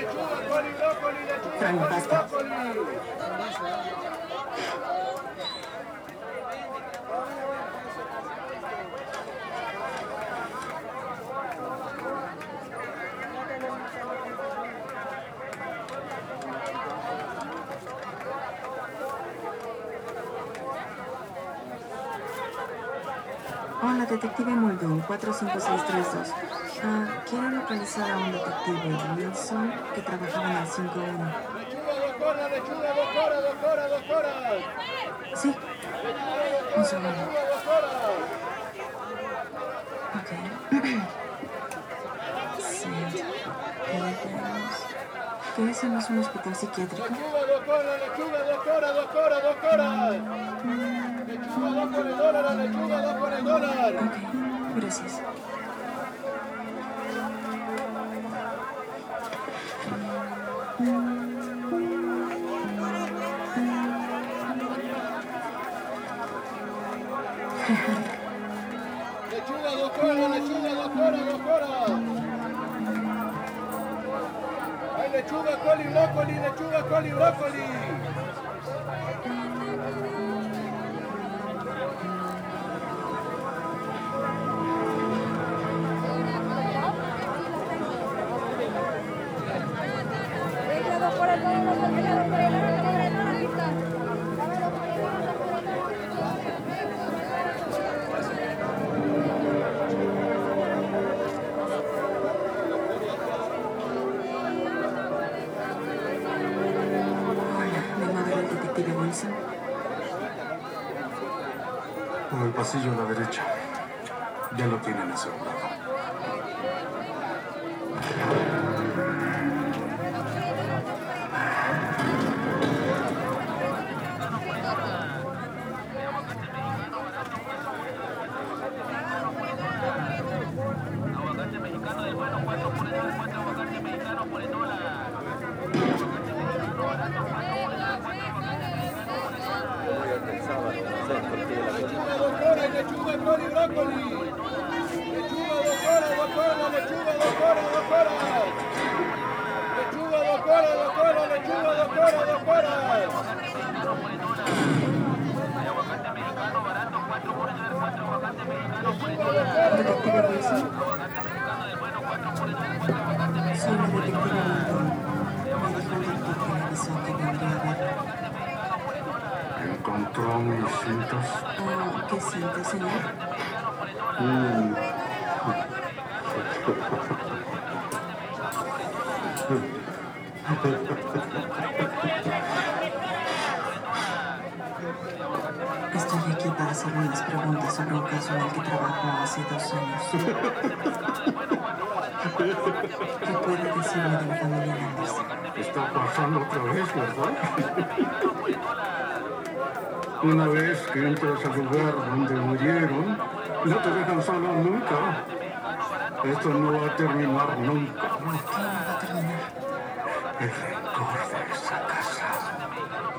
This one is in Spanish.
Frank, basta. Hola, detective Muldoon, 45632. Quiero localizar a un detective Wilson que trabajaba en el 51. Sí. Un segundo. Ok. Sí. ¿Qué es? ¿No es un hospital psiquiátrico? Ok, gracias. Lechuga, doctora, doctora. Hay lechuga, col y brócoli, lechuga, col y brócoli. ¿Detective Wilson? Por el pasillo a la derecha. Ya lo tienen asegurado. Aguacate mexicano del bueno, 4 por el dólar, 4 aguacate mexicano por el dólar. Aguacate mexicano barato, 4 por el dólar, 4 aguacate mexicano por el dólar. Voy a pensar, lechuga, doctora, lechuga, col y brócoli. Lechuga, doctora. Lechuga, doctora. Lechuga, doctora. Hay aguacate mexicano barato, 4 por el dólar, 4 aguacate mexicano por el dólar. ¿Detective Wilson? Aguacate mexicano del bueno, 4 por el dólar, 4 aguacate mexicano. Soy la detective Muldoon. Me dijo el doctor que le avisó que vendría a verlo. ¿Encontró mis cintas? ¿Qué cintas, señor? Estoy aquí para hacerle unas preguntas sobre un caso en el que trabajó hace 2 años. ¿Qué puede decirme de la familia Landers? Está pasando otra vez, ¿verdad? Una vez que entras al lugar donde murieron, no te dejan solo nunca. Esto no va a terminar nunca. ¿Por qué no va a terminar? El rencor de esa casa.